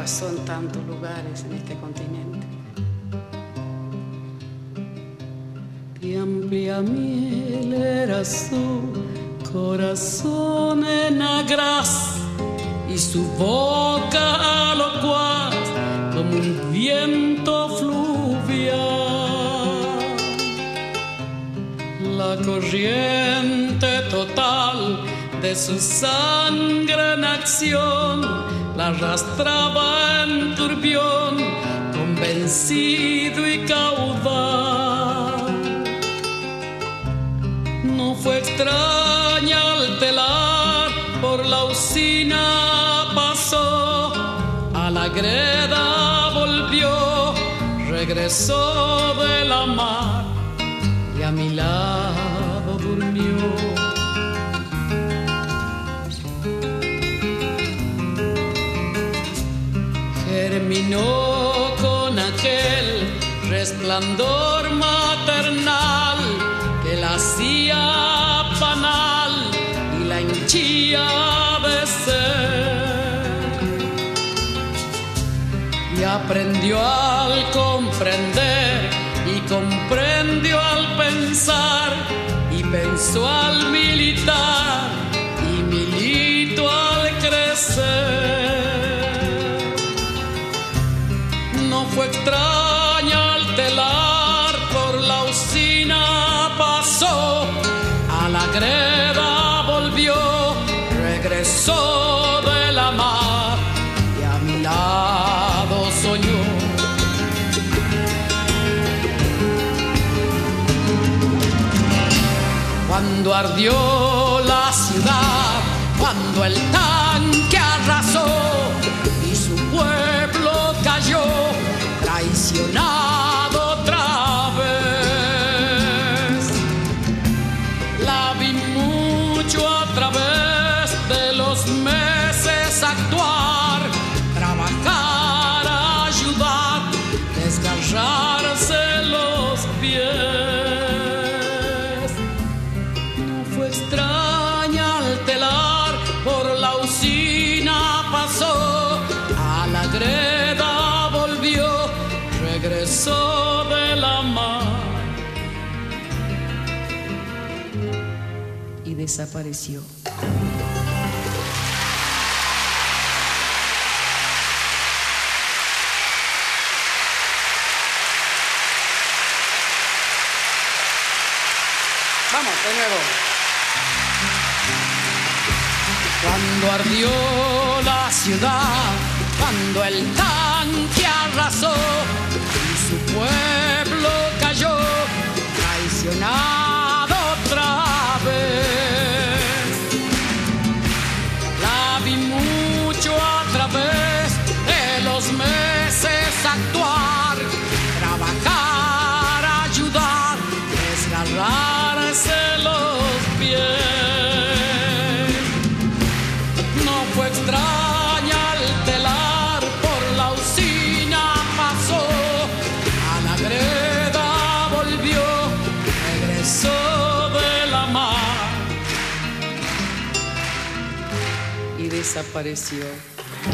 pasó en tantos lugares en este continente. De amplia miel era su corazón en agraz y su boca locuaz como un viento fluvial. La corriente total de su sangre en acción la arrastraba en turbión, convencido y caudal. No fue extraña al telar, por la usina pasó, a la greda volvió, regresó de la mar y a mi lado durmió. Germinó con aquel resplandor maternal que la hacía panal y la hinchía de ser. Y aprendió al comprender y comprendió al pensar y pensó al militar y militó al crecer. No fue extraña al telar, por la usina pasó, a la greda volvió, regresó de la mar y a mi lado soñó. Cuando ardió la ciudad, cuando el tanque arrasó y su pueblo cayó, traicionado otra vez. La vi mucho a través de los meses actuar, trabajar, ayudar, desgarrarse los pies. No fue extraña al telar, por la usina pasó, a la greda volvió, regresó de la mar y desapareció. Vamos, de nuevo. Cuando ardió la ciudad, cuando el tanque arrasó y su pueblo cayó, traicionado otra vez. La vi mucho a través de los meses actuar, trabajar, ayudar, desgarrarse los pies. No fue extraña al telar, por la usina pasó, a la greda volvió, regresó de la mar y desapareció.